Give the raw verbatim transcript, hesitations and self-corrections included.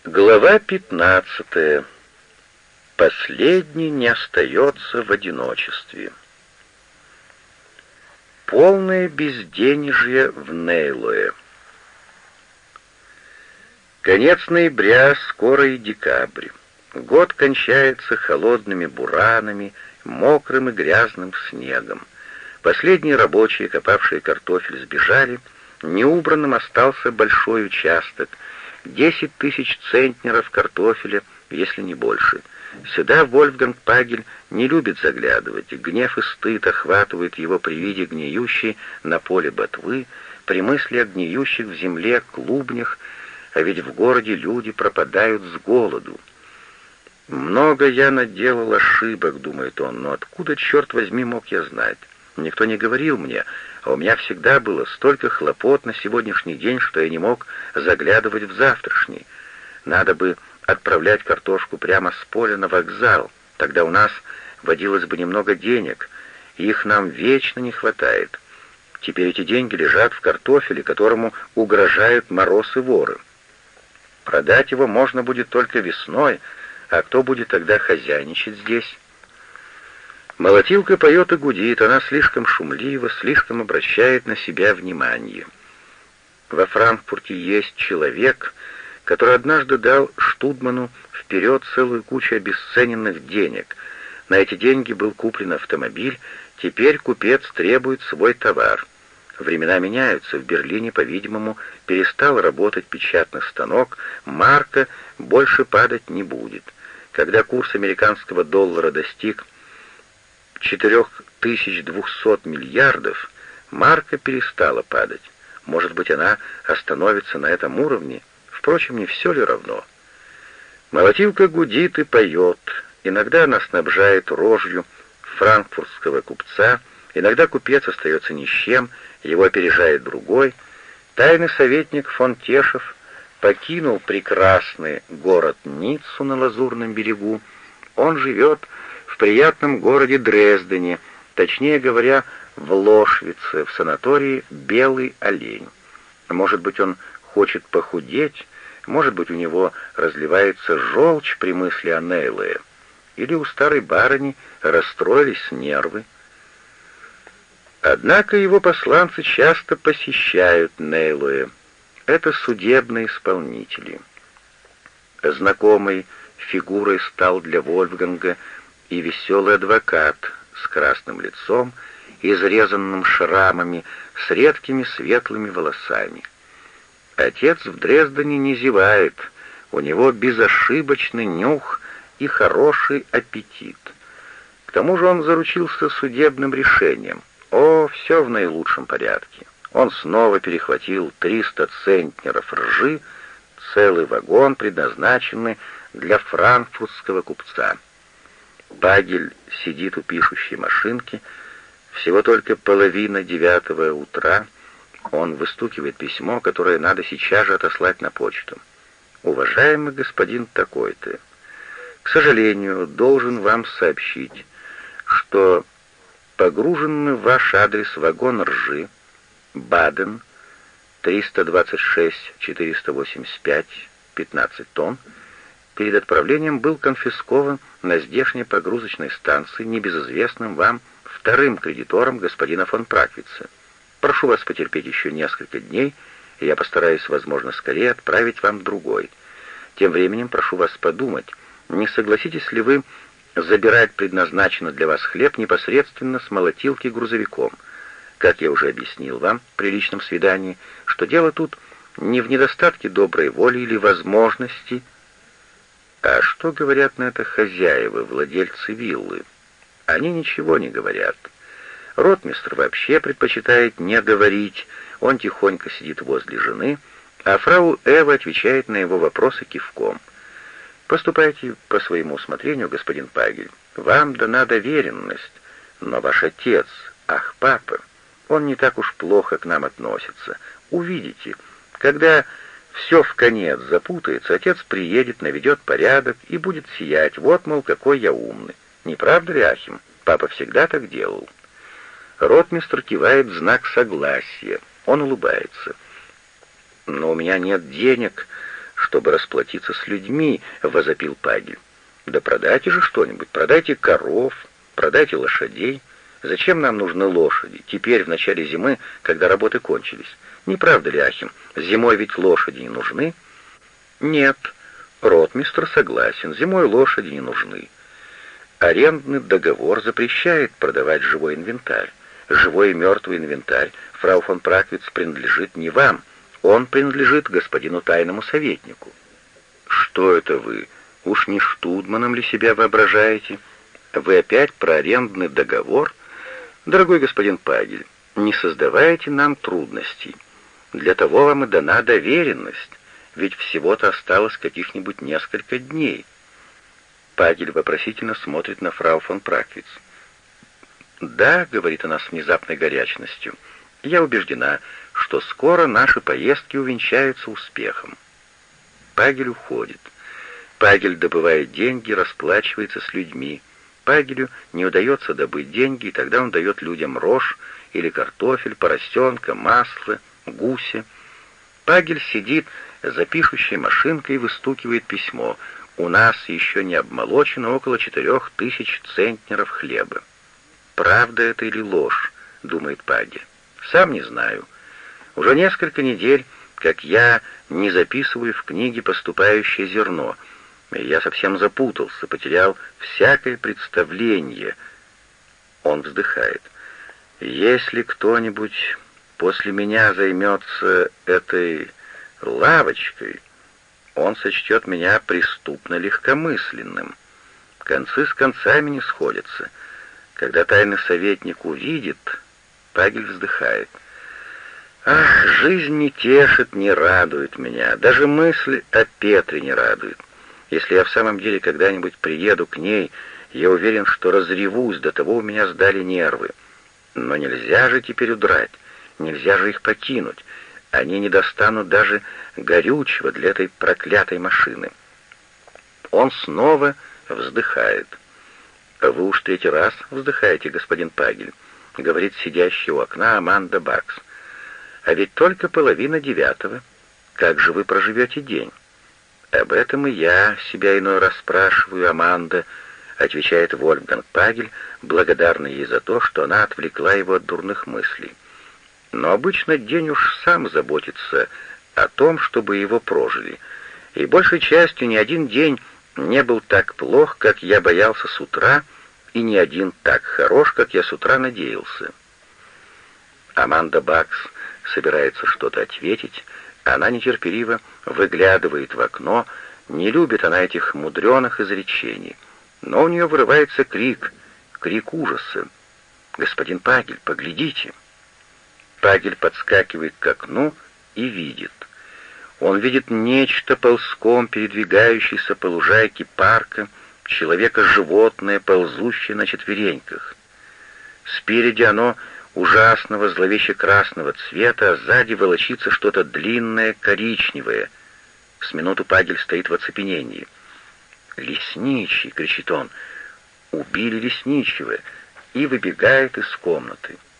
Глава пятнадцатая. Последний не остается в одиночестве. Полное безденежье в Нейлое. Конец ноября, скоро и декабрь. Год кончается холодными буранами, мокрым и грязным снегом. Последние рабочие, копавшие картофель, сбежали. Неубранным остался большой участок. Десять тысяч центнеров картофеля, если не больше. Сюда Вольфганг Пагель не любит заглядывать. Гнев и стыд охватывают его при виде гниющей на поле ботвы, при мысли о гниющих в земле клубнях, а ведь в городе люди пропадают с голоду. «Много я наделал ошибок», — думает он, — «но откуда, черт возьми, мог я знать? Никто не говорил мне, а у меня всегда было столько хлопот на сегодняшний день, что я не мог заглядывать в завтрашний. Надо бы отправлять картошку прямо с поля на вокзал, тогда у нас водилось бы немного денег, и их нам вечно не хватает. Теперь эти деньги лежат в картофеле, которому угрожают мороз и воры. Продать его можно будет только весной, а кто будет тогда хозяйничать здесь?» Молотилка поет и гудит, она слишком шумлива, слишком обращает на себя внимание. Во Франкфурте есть человек, который однажды дал Штудману вперед целую кучу обесцененных денег. На эти деньги был куплен автомобиль, теперь купец требует свой товар. Времена меняются, в Берлине, по-видимому, перестал работать печатный станок, марка больше падать не будет. Когда курс американского доллара достиг четыре тысячи двести миллиардов, марка перестала падать. Может быть, она остановится на этом уровне? Впрочем, не все ли равно? Молотилка гудит и поет. Иногда она снабжает рожью франкфуртского купца, иногда купец остается ни с чем, его опережает другой. Тайный советник фон Тешев покинул прекрасный город Ниццу на Лазурном берегу. Он живет в приятном городе Дрездене, точнее говоря, в Лошвице, в санатории «Белый олень». Может быть, он хочет похудеть, может быть, у него разливается желчь при мысли о Нейлое, или у старой барыни расстроились нервы. Однако его посланцы часто посещают Нейлое. Это судебные исполнители. Знакомой фигурой стал для Вольфганга и веселый адвокат с красным лицом, изрезанным шрамами, с редкими светлыми волосами. Отец в Дрездене не зевает, у него безошибочный нюх и хороший аппетит. К тому же он заручился судебным решением. О, все в наилучшем порядке. Он снова перехватил триста центнеров ржи, целый вагон, предназначенный для франкфуртского купца. Пагель сидит у пишущей машинки, всего только половина девятого утра. Он выстукивает письмо, которое надо сейчас же отослать на почту. «Уважаемый господин такой-то, к сожалению, должен вам сообщить, что погруженный в ваш адрес вагон ржи, Баден, триста двадцать шесть четыреста восемьдесят пять, пятнадцать тонн, перед отправлением был конфискован на здешней погрузочной станции небезызвестным вам вторым кредитором господина фон Праквица. Прошу вас потерпеть еще несколько дней, и я постараюсь, возможно, скорее отправить вам другой. Тем временем прошу вас подумать, не согласитесь ли вы забирать предназначенный для вас хлеб непосредственно с молотилки грузовиком. Как я уже объяснил вам при личном свидании, что дело тут не в недостатке доброй воли или возможности. А что говорят на это хозяева, владельцы виллы? Они ничего не говорят. Ротмистр вообще предпочитает не говорить, он тихонько сидит возле жены, а фрау Эва отвечает на его вопросы кивком. Поступайте по своему усмотрению, господин Пагель. Вам дана доверенность, но ваш отец, ах, папа, он не так уж плохо к нам относится. Увидите, когда все вконец запутается, отец приедет, наведет порядок и будет сиять. Вот, мол, какой я умный. Не правда ли, Ахим? Папа всегда так делал. Ротмистр кивает в знак согласия. Он улыбается. «Но у меня нет денег, чтобы расплатиться с людьми», — возопил Пагель. «Да продайте же что-нибудь, продайте коров, продайте лошадей. Зачем нам нужны лошади, теперь, в начале зимы, когда работы кончились? Не правда ли, Ахим, зимой ведь лошади не нужны?» «Нет, ротмистр согласен, зимой лошади не нужны. Арендный договор запрещает продавать живой инвентарь. Живой и мертвый инвентарь, фрау фон Праквиц, принадлежит не вам, он принадлежит господину тайному советнику». «Что это вы? Уж не Штудманом ли себя воображаете? Вы опять про арендный договор? Дорогой господин Пагель, не создавайте нам трудностей. Для того вам и дана доверенность, ведь всего-то осталось каких-нибудь несколько дней». Пагель вопросительно смотрит на фрау фон Праквиц. «Да», — говорит она с внезапной горячностью, — «я убеждена, что скоро наши поездки увенчаются успехом». Пагель уходит. Пагель добывает деньги, расплачивается с людьми. Пагелю не удается добыть деньги, и тогда он дает людям рожь или картофель, поросенка, масло, гуся. Пагель сидит за пишущей машинкой и выстукивает письмо. «У нас еще не обмолочено около четырех тысяч центнеров хлеба». «Правда это или ложь?» — думает Пагель. «Сам не знаю. Уже несколько недель, как я не записываю в книге поступающее зерно. Я совсем запутался, потерял всякое представление». Он вздыхает. «Если кто-нибудь после меня займется этой лавочкой, он сочтет меня преступно легкомысленным. Концы с концами не сходятся. Когда тайный советник увидит...» Пагель вздыхает. «Ах, жизнь не тешит, не радует меня. Даже мысль о Петре не радует. Если я в самом деле когда-нибудь приеду к ней, я уверен, что разревусь, до того у меня сдали нервы. Но нельзя же теперь удрать, нельзя же их покинуть. Они не достанут даже горючего для этой проклятой машины». Он снова вздыхает. «Вы уж третий раз вздыхаете, господин Пагель», — говорит сидящий у окна Аманда Бакс. «А ведь только половина девятого. Как же вы проживете день?» «Об этом и я себя иной раз спрашиваю, Аманда», — отвечает Вольфганг Пагель, благодарный ей за то, что она отвлекла его от дурных мыслей. «Но обычно день уж сам заботится о том, чтобы его прожили, и большей частью ни один день не был так плох, как я боялся с утра, и ни один так хорош, как я с утра надеялся». Аманда Бакс собирается что-то ответить, она нетерпеливо выглядывает в окно, не любит она этих мудреных изречений, но у нее вырывается крик, крик ужаса. «Господин Пагель, поглядите!» Пагель подскакивает к окну и видит. Он видит нечто ползком передвигающееся по лужайке парка, человека-животное, ползущее на четвереньках. Спереди оно ужасного зловеще-красного цвета, а сзади волочится что-то длинное, коричневое. С минуту Пагель стоит в оцепенении. «Лесничий!» — кричит он. «Убили лесничего!» и выбегает из комнаты.